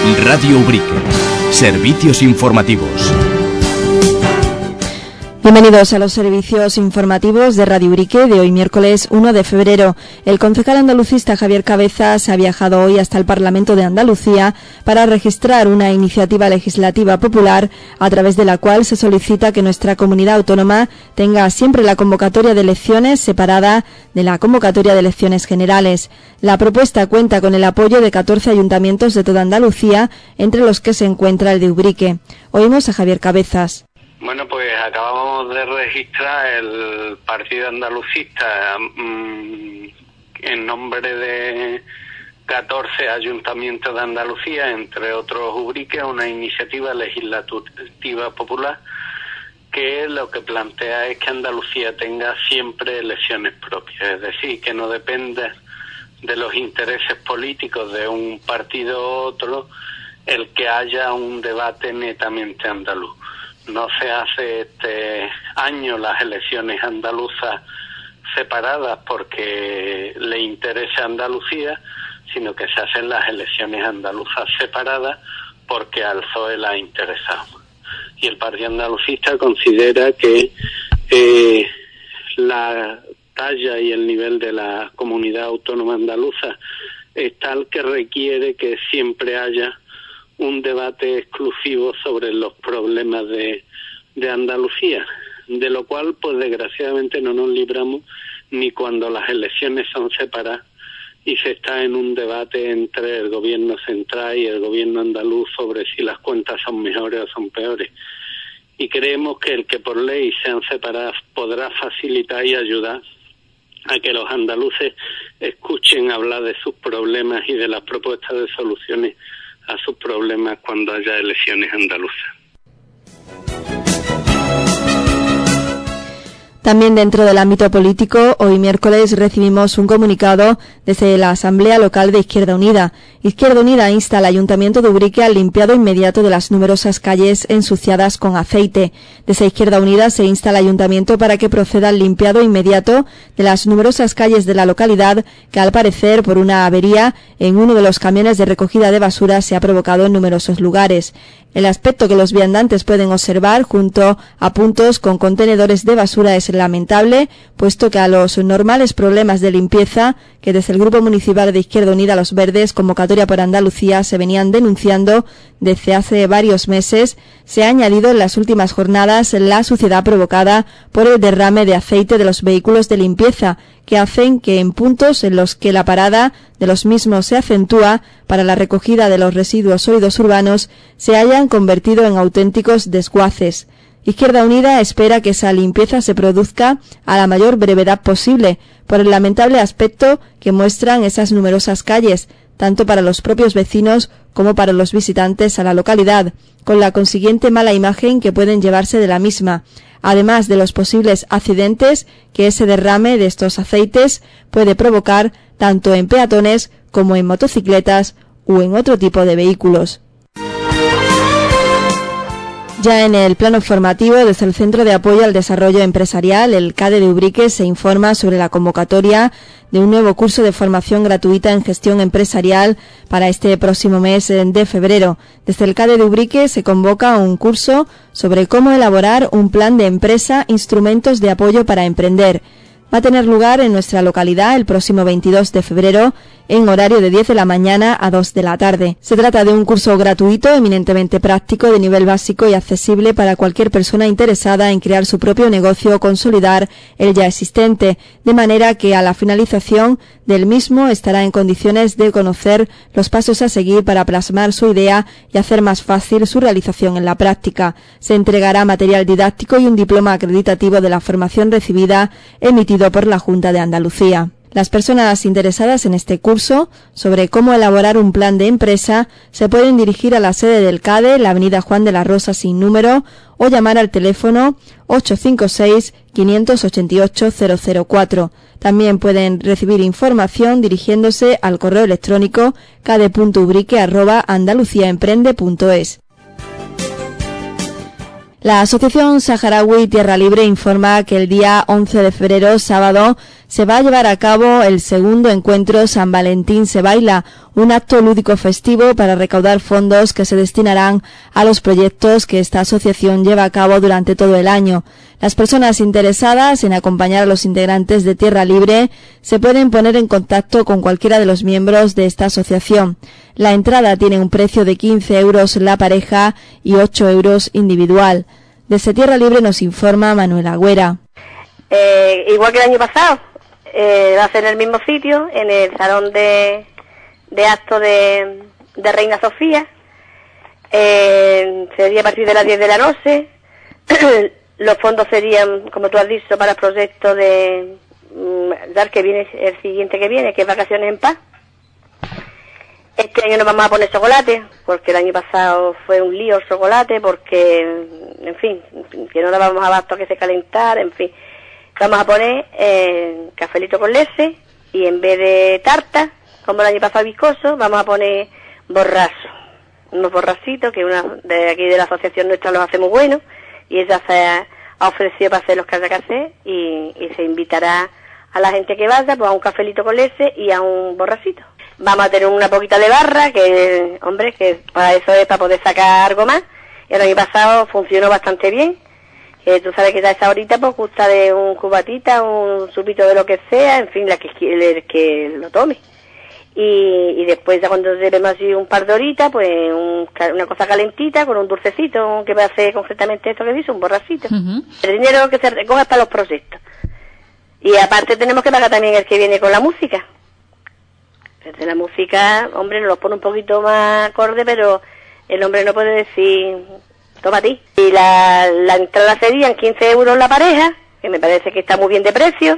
Radio Ubrique. Servicios informativos. Bienvenidos a los servicios informativos de Radio Ubrique de hoy miércoles 1 de febrero. El concejal andalucista Javier Cabezas ha viajado hoy hasta el Parlamento de Andalucía para registrar una iniciativa legislativa popular a través de la cual se solicita que nuestra comunidad autónoma tenga siempre la convocatoria de elecciones separada de la convocatoria de elecciones generales. La propuesta cuenta con el apoyo de 14 ayuntamientos de toda Andalucía, entre los que se encuentra el de Ubrique. Oímos a Javier Cabezas. Bueno, pues acabamos de registrar el Partido Andalucista en nombre de 14 ayuntamientos de Andalucía, entre otros Ubrique, una iniciativa legislativa popular que lo que plantea es que Andalucía tenga siempre elecciones propias, es decir, que no dependa de los intereses políticos de un partido u otro el que haya un debate netamente andaluz. No se hace este año las elecciones andaluzas separadas porque le interesa a Andalucía, sino que se hacen las elecciones andaluzas separadas porque al PSOE le ha interesado. Y el Partido Andalucista considera que la talla y el nivel de la comunidad autónoma andaluza es tal que requiere que siempre haya un debate exclusivo sobre los problemas de Andalucía, de lo cual pues desgraciadamente no nos libramos ni cuando las elecciones son separadas y se está en un debate entre el gobierno central y el gobierno andaluz sobre si las cuentas son mejores o son peores. Y creemos que el que por ley sean separadas podrá facilitar y ayudar a que los andaluces escuchen hablar de sus problemas y de las propuestas de soluciones a sus problemas cuando haya elecciones andaluzas. También dentro del ámbito político, hoy miércoles recibimos un comunicado desde la Asamblea Local de Izquierda Unida. Izquierda Unida insta al Ayuntamiento de Ubrique al limpiado inmediato de las numerosas calles ensuciadas con aceite. Desde Izquierda Unida se insta al Ayuntamiento para que proceda al limpiado inmediato de las numerosas calles de la localidad que, al parecer, por una avería en uno de los camiones de recogida de basura se ha provocado en numerosos lugares. El aspecto que los viandantes pueden observar junto a puntos con contenedores de basura es lamentable, puesto que a los normales problemas de limpieza que desde el Grupo Municipal de Izquierda Unida Los Verdes, Convocatoria por Andalucía, se venían denunciando desde hace varios meses, se ha añadido en las últimas jornadas la suciedad provocada por el derrame de aceite de los vehículos de limpieza, que hacen que en puntos en los que la parada de los mismos se acentúa para la recogida de los residuos sólidos urbanos se hayan convertido en auténticos desguaces. Izquierda Unida espera que esa limpieza se produzca a la mayor brevedad posible, por el lamentable aspecto que muestran esas numerosas calles, tanto para los propios vecinos como para los visitantes a la localidad, con la consiguiente mala imagen que pueden llevarse de la misma, además de los posibles accidentes que ese derrame de estos aceites puede provocar tanto en peatones como en motocicletas o en otro tipo de vehículos. Ya en el plano formativo, desde el Centro de Apoyo al Desarrollo Empresarial, el CADE de Ubrique, se informa sobre la convocatoria de un nuevo curso de formación gratuita en gestión empresarial para este próximo mes de febrero. Desde el CADE de Ubrique se convoca un curso sobre cómo elaborar un plan de empresa, instrumentos de apoyo para emprender. Va a tener lugar en nuestra localidad el próximo 22 de febrero en horario de 10 de la mañana a 2 de la tarde. Se trata de un curso gratuito, eminentemente práctico, de nivel básico y accesible para cualquier persona interesada en crear su propio negocio o consolidar el ya existente, de manera que a la finalización del mismo estará en condiciones de conocer los pasos a seguir para plasmar su idea y hacer más fácil su realización en la práctica. Se entregará material didáctico y un diploma acreditativo de la formación recibida emitido por la Junta de Andalucía. Las personas interesadas en este curso sobre cómo elaborar un plan de empresa se pueden dirigir a la sede del CADE, la avenida Juan de la Rosa sin número, o llamar al teléfono 856-588-004. También pueden recibir información dirigiéndose al correo electrónico cade.ubrique@andaluciaemprende.es. La Asociación Saharaui Tierra Libre informa que el día 11 de febrero, sábado, se va a llevar a cabo el segundo encuentro San Valentín se baila, un acto lúdico festivo para recaudar fondos que se destinarán a los proyectos que esta asociación lleva a cabo durante todo el año. Las personas interesadas en acompañar a los integrantes de Tierra Libre se pueden poner en contacto con cualquiera de los miembros de esta asociación. La entrada tiene un precio de 15 euros la pareja y 8 euros individual. Desde Tierra Libre nos informa Manuel Agüera. Igual que el año pasado, va a ser en el mismo sitio, en el salón de actos de Reina Sofía. Sería a partir de las 10 de la noche. Los fondos serían, como tú has dicho, para el proyecto de que viene el siguiente que viene, que es Vacaciones en Paz. Este año nos vamos a poner chocolate, porque el año pasado fue un lío el chocolate, porque, en fin, que no dábamos abasto a que se calentara, en fin. Vamos a poner cafelito con leche, y en vez de tarta, como el año pasado viscoso, vamos a poner borrazo. Unos borracitos, que una de aquí de la asociación nuestra los hace muy buenos, y ella se ha ofrecido para hacer los que haya que hacer, y se invitará a la gente que vaya, pues a un cafelito con leche y a un borracito. Vamos a tener una poquita de barra, que, hombre, que para eso es para poder sacar algo más. El año pasado funcionó bastante bien. Tú sabes que ya esa horita pues gusta de un cubatita, un supito de lo que sea, en fin, que lo tome. Y después ya cuando llevemos así un par de horitas, pues una cosa calentita con un dulcecito, que va a hacer concretamente esto que dice, un borracito. El dinero que se recoge es para los proyectos. Y aparte tenemos que pagar también el que viene con la música. Desde la música, hombre, nos lo pone un poquito más acorde, pero el hombre no puede decir, toma a ti. Y la entrada serían 15 euros la pareja, que me parece que está muy bien de precio,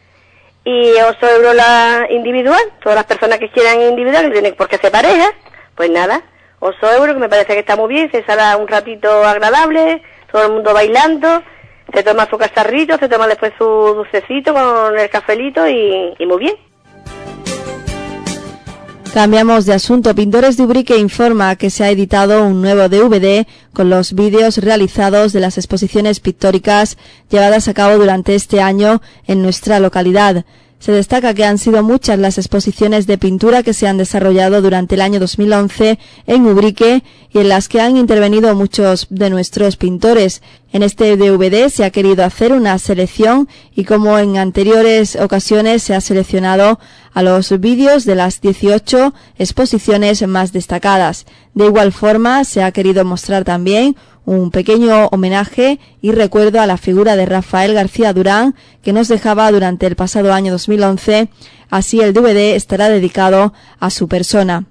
y 8 euros la individual. Todas las personas que quieran individual, que tienen por qué ser pareja, pues nada, 8 euros, que me parece que está muy bien, se sale un ratito agradable, todo el mundo bailando, se toma su cacharrito, se toma después su dulcecito con el cafelito y muy bien. Cambiamos de asunto. Pintores de Ubrique informa que se ha editado un nuevo DVD con los vídeos realizados de las exposiciones pictóricas llevadas a cabo durante este año en nuestra localidad. Se destaca que han sido muchas las exposiciones de pintura que se han desarrollado durante el año 2011 en Ubrique y en las que han intervenido muchos de nuestros pintores. En este DVD se ha querido hacer una selección y, como en anteriores ocasiones, se ha seleccionado a los vídeos de las 18 exposiciones más destacadas. De igual forma, se ha querido mostrar también un pequeño homenaje y recuerdo a la figura de Rafael García Durán, que nos dejaba durante el pasado año 2011. Así, el DVD estará dedicado a su persona.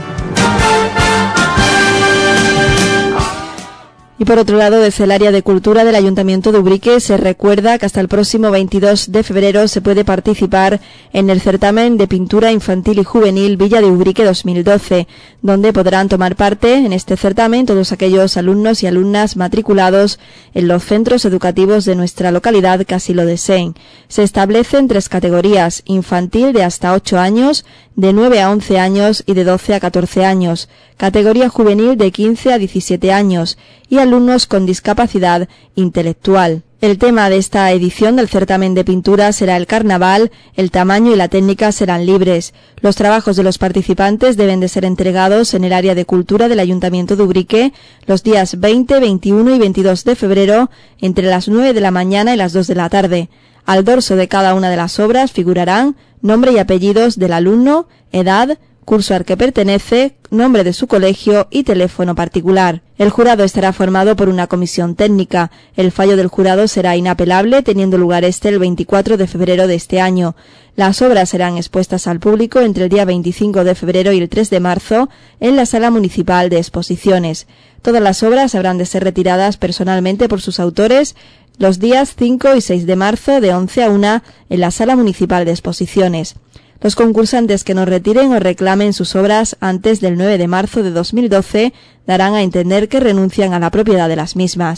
Y por otro lado, desde el área de cultura del Ayuntamiento de Ubrique se recuerda que hasta el próximo 22 de febrero se puede participar en el certamen de pintura infantil y juvenil Villa de Ubrique 2012, donde podrán tomar parte en este certamen todos aquellos alumnos y alumnas matriculados en los centros educativos de nuestra localidad que así lo deseen. Se establecen 3 categorías: infantil de hasta 8 años, de 9 a 11 años y de 12 a 14 años, categoría juvenil de 15 a 17 años y alumnos con discapacidad intelectual. El tema de esta edición del certamen de pintura será el carnaval, el tamaño y la técnica serán libres. Los trabajos de los participantes deben de ser entregados en el área de cultura del Ayuntamiento de Ubrique los días 20, 21 y 22 de febrero entre las 9 de la mañana y las 2 de la tarde. Al dorso de cada una de las obras figurarán nombre y apellidos del alumno, edad, curso al que pertenece, nombre de su colegio y teléfono particular. El jurado estará formado por una comisión técnica. El fallo del jurado será inapelable, teniendo lugar el 24 de febrero de este año. Las obras serán expuestas al público entre el día 25 de febrero y el 3 de marzo en la Sala Municipal de Exposiciones. Todas las obras habrán de ser retiradas personalmente por sus autores los días 5 y 6 de marzo de 11 a 1 en la Sala Municipal de Exposiciones. Los concursantes que no retiren o reclamen sus obras antes del 9 de marzo de 2012 darán a entender que renuncian a la propiedad de las mismas.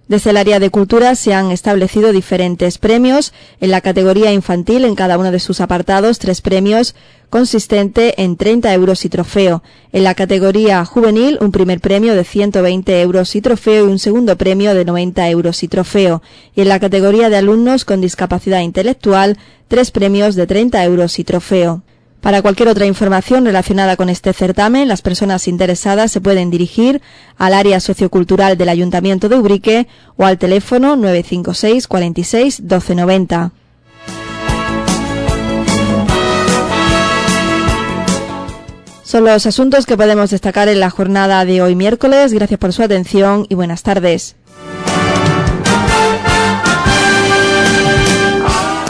Desde el área de cultura se han establecido diferentes premios. En la categoría infantil, en cada uno de sus apartados, 3 premios, consistente en 30 euros y trofeo. En la categoría juvenil, un primer premio de 120 euros y trofeo y un segundo premio de 90 euros y trofeo. Y en la categoría de alumnos con discapacidad intelectual, 3 premios de 30 euros y trofeo. Para cualquier otra información relacionada con este certamen, las personas interesadas se pueden dirigir al área sociocultural del Ayuntamiento de Ubrique o al teléfono 956 46 1290. Son los asuntos que podemos destacar en la jornada de hoy miércoles. Gracias por su atención y buenas tardes.